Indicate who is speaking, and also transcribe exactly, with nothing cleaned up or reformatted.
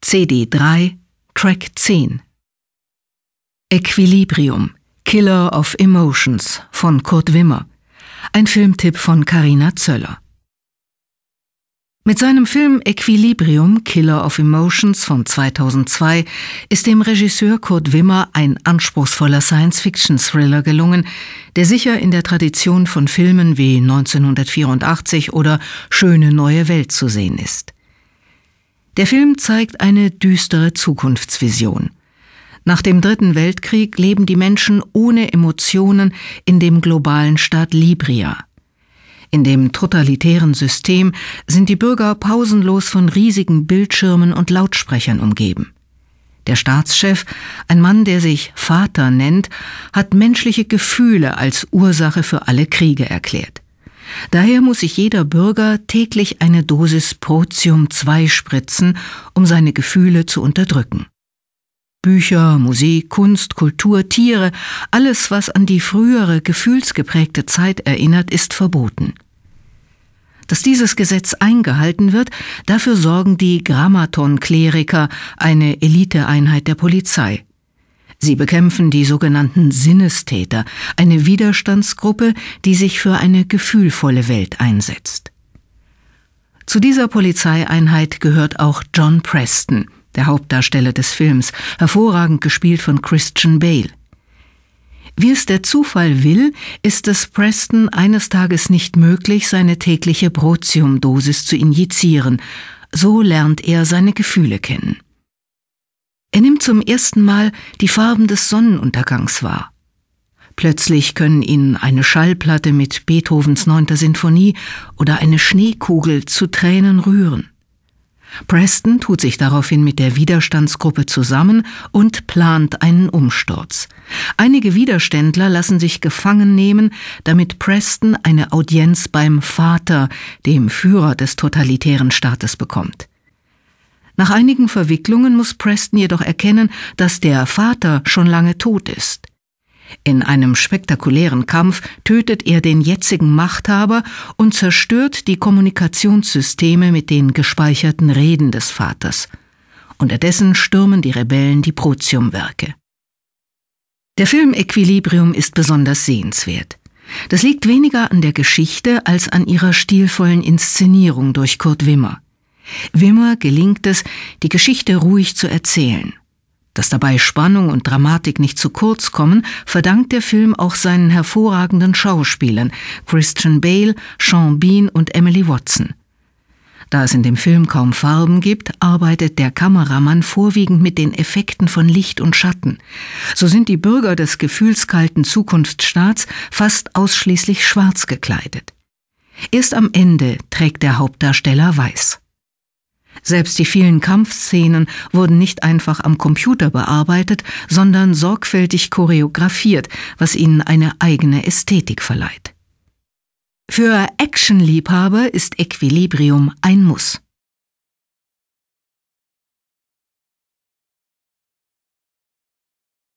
Speaker 1: C D drei, Track zehn. Equilibrium, Killer of Emotions von Kurt Wimmer. Ein Filmtipp von Carina Zöller. Mit seinem Film Equilibrium, Killer of Emotions von zweitausendzwei ist dem Regisseur Kurt Wimmer ein anspruchsvoller Science-Fiction-Thriller gelungen, der sicher in der Tradition von Filmen wie neunzehnhundertvierundachtzig oder Schöne neue Welt zu sehen ist. Der Film zeigt eine düstere Zukunftsvision. Nach dem Dritten Weltkrieg leben die Menschen ohne Emotionen in dem globalen Staat Libria. In dem totalitären System sind die Bürger pausenlos von riesigen Bildschirmen und Lautsprechern umgeben. Der Staatschef, ein Mann, der sich Vater nennt, hat menschliche Gefühle als Ursache für alle Kriege erklärt. Daher muss sich jeder Bürger täglich eine Dosis Protium zwei spritzen, um seine Gefühle zu unterdrücken. Bücher, Musik, Kunst, Kultur, Tiere, alles, was an die frühere gefühlsgeprägte Zeit erinnert, ist verboten. Dass dieses Gesetz eingehalten wird, dafür sorgen die Grammaton-Kleriker, eine Eliteeinheit der Polizei. Sie bekämpfen die sogenannten Sinnestäter, eine Widerstandsgruppe, die sich für eine gefühlvolle Welt einsetzt. Zu dieser Polizeieinheit gehört auch John Preston, der Hauptdarsteller des Films, hervorragend gespielt von Christian Bale. Wie es der Zufall will, ist es Preston eines Tages nicht möglich, seine tägliche Protium-Dosis zu injizieren. So lernt er seine Gefühle kennen. Er nimmt zum ersten Mal die Farben des Sonnenuntergangs wahr. Plötzlich können ihn eine Schallplatte mit Beethovens Neunter Sinfonie oder eine Schneekugel zu Tränen rühren. Preston tut sich daraufhin mit der Widerstandsgruppe zusammen und plant einen Umsturz. Einige Widerständler lassen sich gefangen nehmen, damit Preston eine Audienz beim Vater, dem Führer des totalitären Staates, bekommt. Nach einigen Verwicklungen muss Preston jedoch erkennen, dass der Vater schon lange tot ist. In einem spektakulären Kampf tötet er den jetzigen Machthaber und zerstört die Kommunikationssysteme mit den gespeicherten Reden des Vaters. Unterdessen stürmen die Rebellen die Protium-Werke. Der Film Equilibrium ist besonders sehenswert. Das liegt weniger an der Geschichte als an ihrer stilvollen Inszenierung durch Kurt Wimmer. Wimmer gelingt es, die Geschichte ruhig zu erzählen. Dass dabei Spannung und Dramatik nicht zu kurz kommen, verdankt der Film auch seinen hervorragenden Schauspielern Christian Bale, Sean Bean und Emily Watson. Da es in dem Film kaum Farben gibt, arbeitet der Kameramann vorwiegend mit den Effekten von Licht und Schatten. So sind die Bürger des gefühlskalten Zukunftsstaats fast ausschließlich schwarz gekleidet. Erst am Ende trägt der Hauptdarsteller weiß. Selbst die vielen Kampfszenen wurden nicht einfach am Computer bearbeitet, sondern sorgfältig choreografiert, was ihnen eine eigene Ästhetik verleiht. Für Actionliebhaber ist Equilibrium ein Muss.